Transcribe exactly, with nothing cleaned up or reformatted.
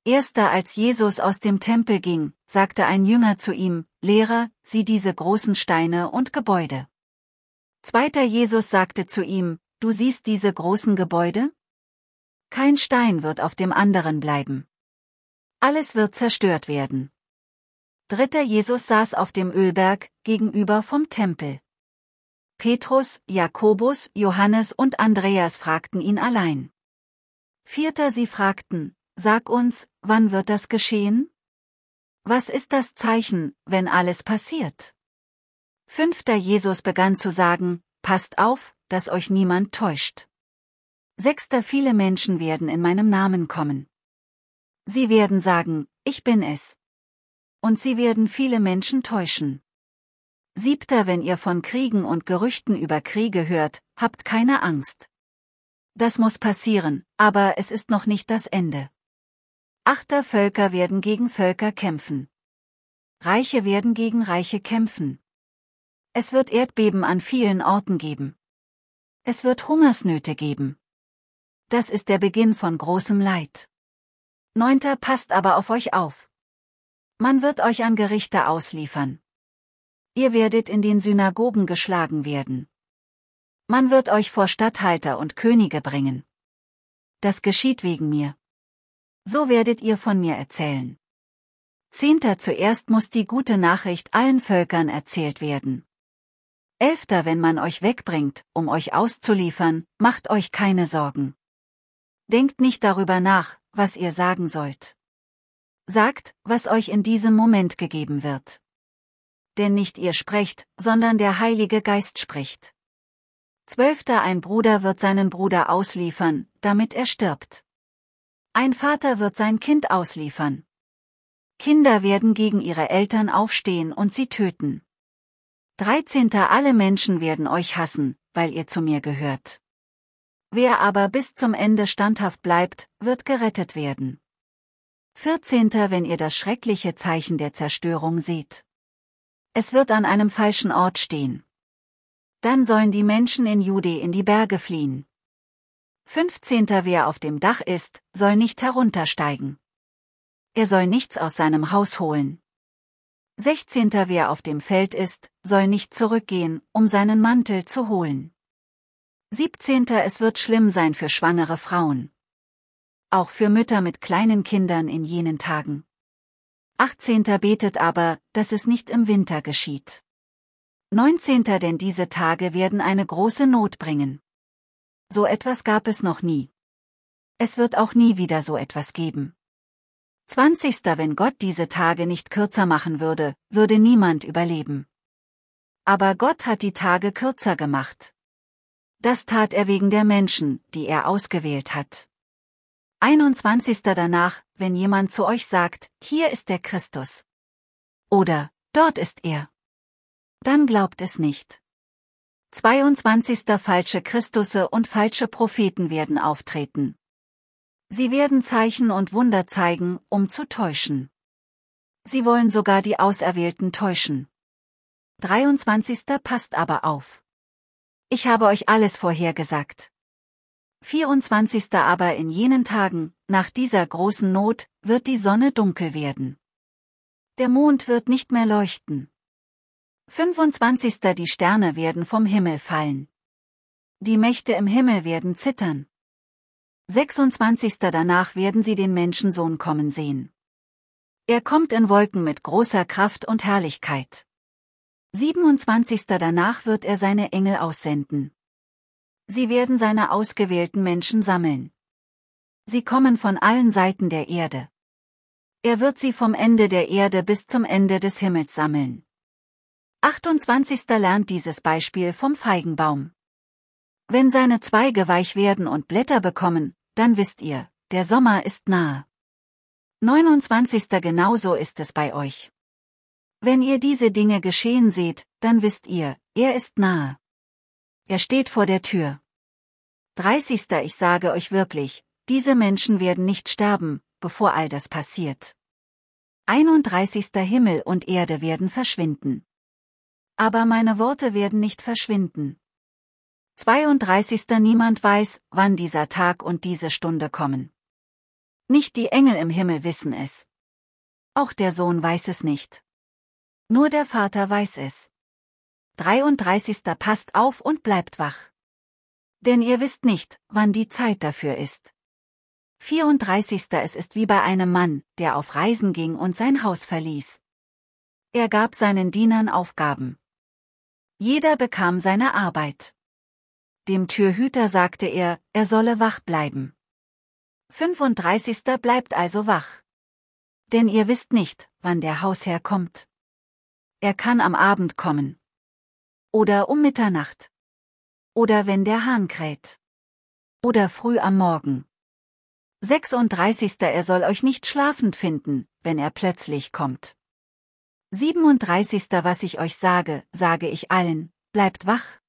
Erster als Jesus aus dem Tempel ging, sagte ein Jünger zu ihm, Lehrer, sieh diese großen Steine und Gebäude. Zweiter Jesus sagte zu ihm, du siehst diese großen Gebäude? Kein Stein wird auf dem anderen bleiben. Alles wird zerstört werden. Dritter Jesus saß auf dem Ölberg, gegenüber vom Tempel. Petrus, Jakobus, Johannes und Andreas fragten ihn allein. Vierter sie fragten, sag uns, wann wird das geschehen? Was ist das Zeichen, wenn alles passiert? Fünfter Jesus begann zu sagen, passt auf, dass euch niemand täuscht. Sechster viele Menschen werden in meinem Namen kommen. Sie werden sagen, ich bin es. Und sie werden viele Menschen täuschen. Siebter wenn ihr von Kriegen und Gerüchten über Kriege hört, habt keine Angst. Das muss passieren, aber es ist noch nicht das Ende. Achter Völker werden gegen Völker kämpfen. Reiche werden gegen Reiche kämpfen. Es wird Erdbeben an vielen Orten geben. Es wird Hungersnöte geben. Das ist der Beginn von großem Leid. Neunter passt aber auf euch auf. Man wird euch an Gerichte ausliefern. Ihr werdet in den Synagogen geschlagen werden. Man wird euch vor Statthalter und Könige bringen. Das geschieht wegen mir. So werdet ihr von mir erzählen. Zehnter zuerst muss die gute Nachricht allen Völkern erzählt werden. Elfter wenn man euch wegbringt, um euch auszuliefern, macht euch keine Sorgen. Denkt nicht darüber nach, was ihr sagen sollt. Sagt, was euch in diesem Moment gegeben wird. Denn nicht ihr sprecht, sondern der Heilige Geist spricht. Zwölfter ein Bruder wird seinen Bruder ausliefern, damit er stirbt. Ein Vater wird sein Kind ausliefern. Kinder werden gegen ihre Eltern aufstehen und sie töten. Dreizehnter alle Menschen werden euch hassen, weil ihr zu mir gehört. Wer aber bis zum Ende standhaft bleibt, wird gerettet werden. Vierzehnter wenn ihr das schreckliche Zeichen der Zerstörung seht. Es wird an einem falschen Ort stehen. Dann sollen die Menschen in Jude in die Berge fliehen. Fünfzehnter wer auf dem Dach ist, soll nicht heruntersteigen. Er soll nichts aus seinem Haus holen. Sechzehnter wer auf dem Feld ist, soll nicht zurückgehen, um seinen Mantel zu holen. Siebzehnter es wird schlimm sein für schwangere Frauen. Auch für Mütter mit kleinen Kindern in jenen Tagen. Achtzehnter betet aber, dass es nicht im Winter geschieht. Neunzehnter denn diese Tage werden eine große Not bringen. So etwas gab es noch nie. Es wird auch nie wieder so etwas geben. Zwanzigster wenn Gott diese Tage nicht kürzer machen würde, würde niemand überleben. Aber Gott hat die Tage kürzer gemacht. Das tat er wegen der Menschen, die er ausgewählt hat. Einundzwanzigster danach, wenn jemand zu euch sagt, hier ist der Christus. Oder, dort ist er. Dann glaubt es nicht. Zweiundzwanzigster falsche Christusse und falsche Propheten werden auftreten. Sie werden Zeichen und Wunder zeigen, um zu täuschen. Sie wollen sogar die Auserwählten täuschen. dreiundzwanzigster passt aber auf. Ich habe euch alles vorhergesagt. vierundzwanzigster aber in jenen Tagen, nach dieser großen Not, wird die Sonne dunkel werden. Der Mond wird nicht mehr leuchten. fünfundzwanzigster die Sterne werden vom Himmel fallen. Die Mächte im Himmel werden zittern. sechsundzwanzigster danach werden sie den Menschensohn kommen sehen. Er kommt in Wolken mit großer Kraft und Herrlichkeit. siebenundzwanzigster danach wird er seine Engel aussenden. Sie werden seine ausgewählten Menschen sammeln. Sie kommen von allen Seiten der Erde. Er wird sie vom Ende der Erde bis zum Ende des Himmels sammeln. achtundzwanzigster lernt dieses Beispiel vom Feigenbaum. Wenn seine Zweige weich werden und Blätter bekommen, dann wisst ihr, der Sommer ist nahe. neunundzwanzigster genauso ist es bei euch. Wenn ihr diese Dinge geschehen seht, dann wisst ihr, er ist nahe. Er steht vor der Tür. dreißigster Ich sage euch wirklich, diese Menschen werden nicht sterben, bevor all das passiert. einunddreißigster Himmel und Erde werden verschwinden. Aber meine Worte werden nicht verschwinden. zweiunddreißigster Niemand weiß, wann dieser Tag und diese Stunde kommen. Nicht die Engel im Himmel wissen es. Auch der Sohn weiß es nicht. Nur der Vater weiß es. dreiunddreißigster Passt auf und bleibt wach. Denn ihr wisst nicht, wann die Zeit dafür ist. vierunddreißigster Es ist wie bei einem Mann, der auf Reisen ging und sein Haus verließ. Er gab seinen Dienern Aufgaben. Jeder bekam seine Arbeit. Dem Türhüter sagte er, er solle wach bleiben. fünfunddreißigster Bleibt also wach. Denn ihr wisst nicht, wann der Hausherr kommt. Er kann am Abend kommen. Oder um Mitternacht. Oder wenn der Hahn kräht. Oder früh am Morgen. sechsunddreißigster Er soll euch nicht schlafend finden, wenn er plötzlich kommt. siebenunddreißigster Was ich euch sage, sage ich allen, bleibt wach,